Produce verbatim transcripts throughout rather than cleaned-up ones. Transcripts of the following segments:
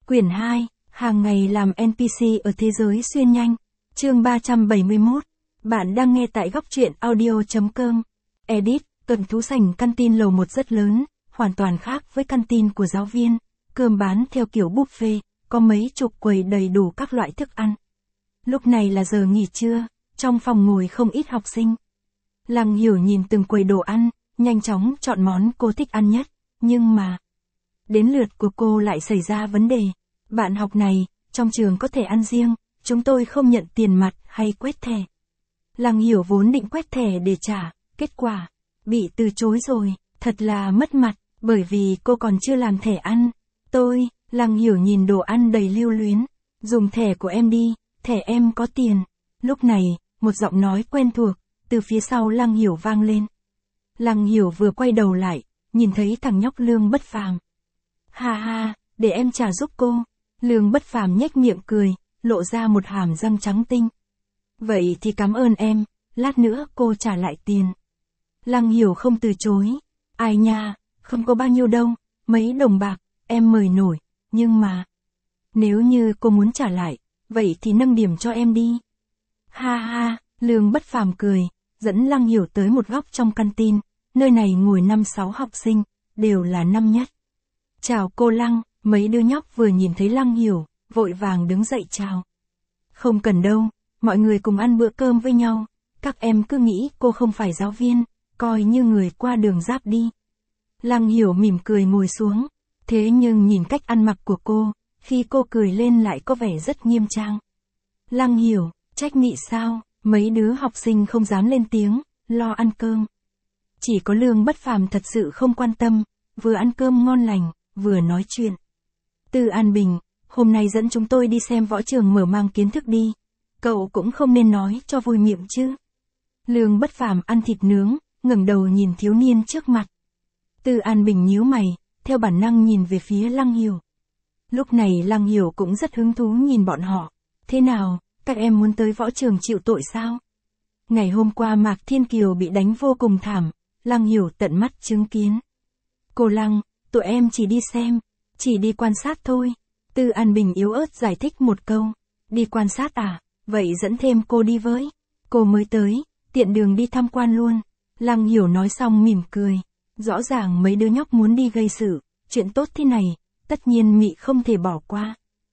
Quyển hai, hàng ngày làm en pê xê ở thế giới xuyên nhanh. Chương ba trăm bảy mươi mốt. Bạn đang nghe tại góc truyện audio chấm com. Edit, tuần thú sảnh căn tin lầu một rất lớn, hoàn toàn khác với căn tin của giáo viên. Cơm bán theo kiểu buffet, có mấy chục quầy đầy đủ các loại thức ăn. Lúc này là giờ nghỉ trưa, trong phòng ngồi không ít học sinh. Lăng Hiểu nhìn từng quầy đồ ăn, nhanh chóng chọn món cô thích ăn nhất, nhưng mà... Đến lượt của cô lại xảy ra vấn đề. Bạn học này, trong trường có thể ăn riêng, chúng tôi không nhận tiền mặt hay quét thẻ. Lăng Hiểu vốn định quét thẻ để trả, kết quả, bị từ chối rồi, thật là mất mặt, bởi vì cô còn chưa làm thẻ ăn. Tôi, Lăng Hiểu nhìn đồ ăn đầy lưu luyến, dùng thẻ của em đi, thẻ em có tiền. Lúc này, một giọng nói quen thuộc, từ phía sau Lăng Hiểu vang lên. Lăng Hiểu vừa quay đầu lại, nhìn thấy thằng nhóc Lương Bất Phàm. Ha ha, để em trả giúp cô. Lương Bất Phàm nhếch miệng cười, lộ ra một hàm răng trắng tinh. Vậy thì cảm ơn em, lát nữa cô trả lại tiền. Lăng Hiểu không từ chối. Ai nha, không có bao nhiêu đâu, mấy đồng bạc, em mời nổi, nhưng mà... Nếu như cô muốn trả lại, vậy thì nâng điểm cho em đi. Ha ha, Lương Bất Phàm cười, dẫn Lăng Hiểu tới một góc trong căn tin, nơi này ngồi năm sáu học sinh, đều là năm nhất. Chào cô Lăng, mấy đứa nhóc vừa nhìn thấy Lăng Hiểu, vội vàng đứng dậy chào. Không cần đâu, mọi người cùng ăn bữa cơm với nhau, các em cứ nghĩ cô không phải giáo viên, coi như người qua đường giáp đi. Lăng Hiểu mỉm cười ngồi xuống, thế nhưng nhìn cách ăn mặc của cô, khi cô cười lên lại có vẻ rất nghiêm trang. Lăng Hiểu, trách mị sao, mấy đứa học sinh không dám lên tiếng, lo ăn cơm. Chỉ có Lương Bất Phàm thật sự không quan tâm, vừa ăn cơm ngon lành, vừa nói chuyện. Từ An Bình, hôm nay dẫn chúng tôi đi xem võ trường mở mang kiến thức đi. Cậu cũng không nên nói cho vui miệng chứ. Lương Bất Phàm ăn thịt nướng, ngẩng đầu nhìn thiếu niên trước mặt. Từ An Bình nhíu mày, theo bản năng nhìn về phía Lăng Hiểu. Lúc này Lăng Hiểu cũng rất hứng thú nhìn bọn họ. Thế nào, các em muốn tới võ trường chịu tội sao? Ngày hôm qua Mạc Thiên Kiều bị đánh vô cùng thảm, Lăng Hiểu tận mắt chứng kiến. Cô Lăng, tụi em chỉ đi xem, chỉ đi quan sát thôi. Từ An Bình yếu ớt giải thích một câu. Đi quan sát à, vậy dẫn thêm cô đi với. Cô mới tới, tiện đường đi tham quan luôn. Lăng Hiểu nói xong mỉm cười. Rõ ràng mấy đứa nhóc muốn đi gây sự, chuyện tốt thế này, tất nhiên mị không thể bỏ qua.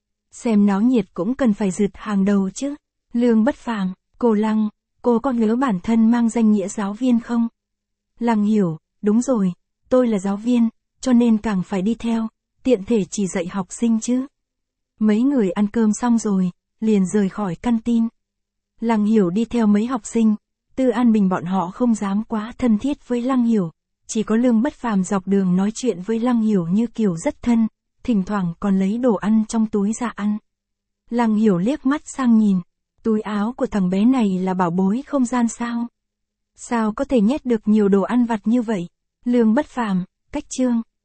Xem náo nhiệt cũng cần phải rượt hàng đầu chứ. Lương Bất Phàm, cô Lăng, cô có nhớ bản thân mang danh nghĩa giáo viên không? Lăng Hiểu, đúng rồi, tôi là giáo viên, cho nên càng phải đi theo, tiện thể chỉ dạy học sinh chứ. Mấy người ăn cơm xong rồi, liền rời khỏi căn tin. Lăng Hiểu đi theo mấy học sinh, Từ An Bình bọn họ không dám quá thân thiết với Lăng Hiểu, chỉ có Lương Bất Phàm dọc đường nói chuyện với Lăng Hiểu như kiểu rất thân, thỉnh thoảng còn lấy đồ ăn trong túi ra ăn. Lăng Hiểu liếc mắt sang nhìn, túi áo của thằng bé này là bảo bối không gian sao? Sao có thể nhét được nhiều đồ ăn vặt như vậy? Lương Bất Phàm, cách chương.